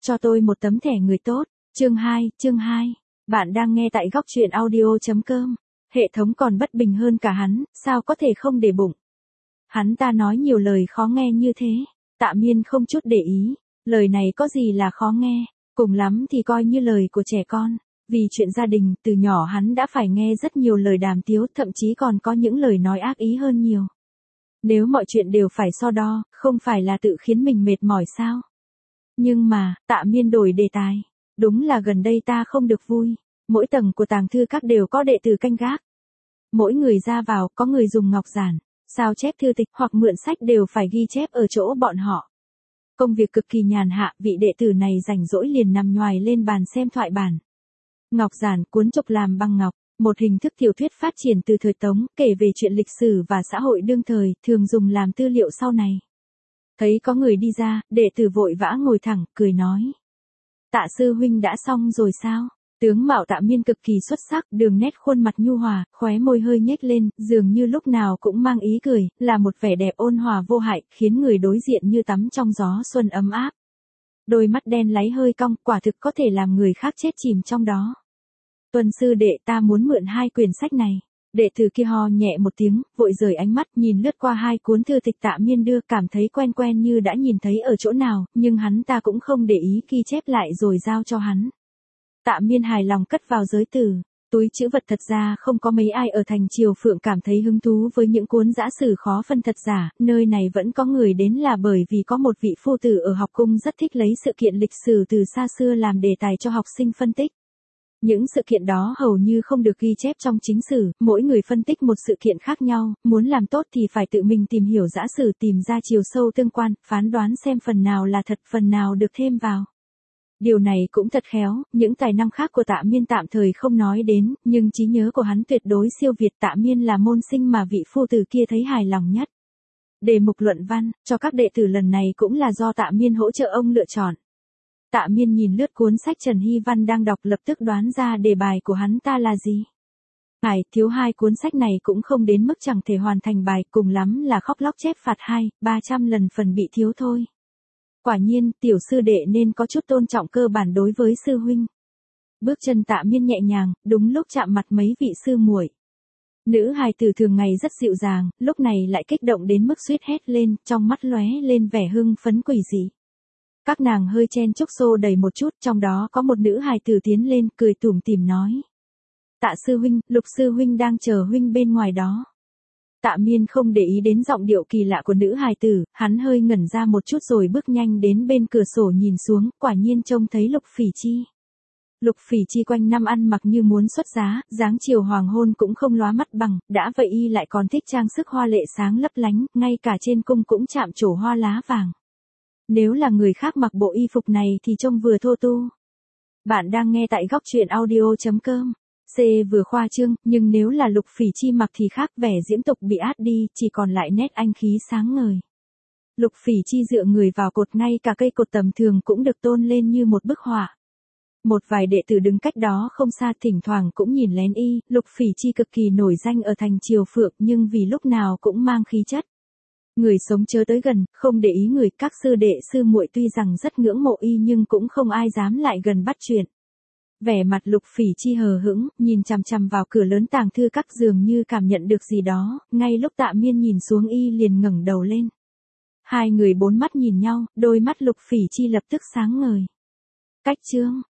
cho tôi một tấm thẻ người tốt. Chương 2. Bạn đang nghe tại góc truyện audio.com. Hệ thống còn bất bình hơn cả hắn, sao có thể không để bụng. Hắn ta nói nhiều lời khó nghe như thế. Tạ Miên không chút để ý. Lời này có gì là khó nghe, cùng lắm thì coi như lời của trẻ con. Vì chuyện gia đình, từ nhỏ hắn đã phải nghe rất nhiều lời đàm tiếu, thậm chí còn có những lời nói ác ý hơn nhiều. Nếu mọi chuyện đều phải so đo, không phải là tự khiến mình mệt mỏi sao? Nhưng mà, Tạ Miên đổi đề tài. Đúng là gần đây ta không được vui. Mỗi tầng của tàng thư các đều có đệ tử canh gác. Mỗi người ra vào, có người dùng ngọc giản, sao chép thư tịch hoặc mượn sách đều phải ghi chép ở chỗ bọn họ. Công việc cực kỳ nhàn hạ, vị đệ tử này rảnh rỗi liền nằm nhoài lên bàn xem thoại bản. Ngọc giản, cuốn trục làm bằng ngọc, một hình thức tiểu thuyết phát triển từ thời Tống, kể về chuyện lịch sử và xã hội đương thời, thường dùng làm tư liệu sau này. Thấy có người đi ra, đệ tử vội vã ngồi thẳng, cười nói. Tạ sư huynh đã xong rồi sao? Tướng mạo Tạ Miên cực kỳ xuất sắc, đường nét khuôn mặt nhu hòa, khóe môi hơi nhếch lên, dường như lúc nào cũng mang ý cười, là một vẻ đẹp ôn hòa vô hại, khiến người đối diện như tắm trong gió xuân ấm áp. Đôi mắt đen láy hơi cong, quả thực có thể làm người khác chết chìm trong đó. Tuân sư đệ, ta muốn mượn 2 quyển sách này. Đệ tử kia ho nhẹ một tiếng, vội rời ánh mắt, nhìn lướt qua 2 cuốn thư tịch Tạ Miên đưa, cảm thấy quen quen như đã nhìn thấy ở chỗ nào, nhưng hắn ta cũng không để ý, ghi chép lại rồi giao cho hắn. Tạ Miên hài lòng cất vào giới tử. Túi trữ vật. Thật ra không có mấy ai ở thành Triều Phượng cảm thấy hứng thú với những cuốn giã sử khó phân thật giả, nơi này vẫn có người đến là bởi vì có một vị phu tử ở học cung rất thích lấy sự kiện lịch sử từ xa xưa làm đề tài cho học sinh phân tích. Những sự kiện đó hầu như không được ghi chép trong chính sử, mỗi người phân tích một sự kiện khác nhau, muốn làm tốt thì phải tự mình tìm hiểu giã sử, tìm ra chiều sâu tương quan, phán đoán xem phần nào là thật, phần nào được thêm vào. Điều này cũng thật khéo, những tài năng khác của Tạ Miên tạm thời không nói đến, nhưng trí nhớ của hắn tuyệt đối siêu việt. Tạ Miên là môn sinh mà vị phu tử kia thấy hài lòng nhất. Đề mục luận văn, cho các đệ tử lần này cũng là do Tạ Miên hỗ trợ ông lựa chọn. Tạ Miên nhìn lướt cuốn sách Trần Hy Văn đang đọc, lập tức đoán ra đề bài của hắn ta là gì. Ngài, thiếu 2 cuốn sách này cũng không đến mức chẳng thể hoàn thành bài, cùng lắm là khóc lóc chép phạt 200-300 lần phần bị thiếu thôi. Quả nhiên, tiểu sư đệ nên có chút tôn trọng cơ bản đối với sư huynh. Bước chân Tạ Miên nhẹ nhàng, đúng lúc chạm mặt mấy vị sư muội. Nữ hài tử thường ngày rất dịu dàng, lúc này lại kích động đến mức suýt hét lên, trong mắt lóe lên vẻ hưng phấn quỷ dị. Các nàng hơi chen chúc xô đầy một chút, trong đó có một nữ hài tử tiến lên, cười tủm tỉm nói. Tạ sư huynh, Lục sư huynh đang chờ huynh bên ngoài đó. Tạ Miên không để ý đến giọng điệu kỳ lạ của nữ hài tử, hắn hơi ngẩn ra một chút rồi bước nhanh đến bên cửa sổ nhìn xuống, quả nhiên trông thấy Lục Phỉ Chi. Lục Phỉ Chi quanh năm ăn mặc như muốn xuất giá, dáng chiều hoàng hôn cũng không lóa mắt bằng, đã vậy y lại còn thích trang sức hoa lệ sáng lấp lánh, ngay cả trên cung cũng chạm trổ hoa lá vàng. Nếu là người khác mặc bộ y phục này thì trông vừa thô tu. Bạn đang nghe tại góc truyện audio.com. C vừa khoa trương, nhưng nếu là Lục Phỉ Chi mặc thì khác, vẻ diễm tục bị át đi, chỉ còn lại nét anh khí sáng ngời. Lục Phỉ Chi dựa người vào cột, ngay cả cây cột tầm thường cũng được tôn lên như một bức họa. Một vài đệ tử đứng cách đó không xa thỉnh thoảng cũng nhìn lén y. Lục Phỉ Chi cực kỳ nổi danh ở thành Triều Phượng, nhưng vì lúc nào cũng mang khí chất. Người sống chớ tới gần, không để ý người. Các sư đệ sư muội tuy rằng rất ngưỡng mộ y nhưng cũng không ai dám lại gần bắt chuyện. Vẻ mặt Lục Phỉ Chi hờ hững, nhìn chằm chằm vào cửa lớn tàng thư các, dường như cảm nhận được gì đó, ngay lúc Tạ Miên nhìn xuống y liền ngẩng đầu lên. 2 người 4 mắt nhìn nhau, đôi mắt Lục Phỉ Chi lập tức sáng ngời. Cách chương.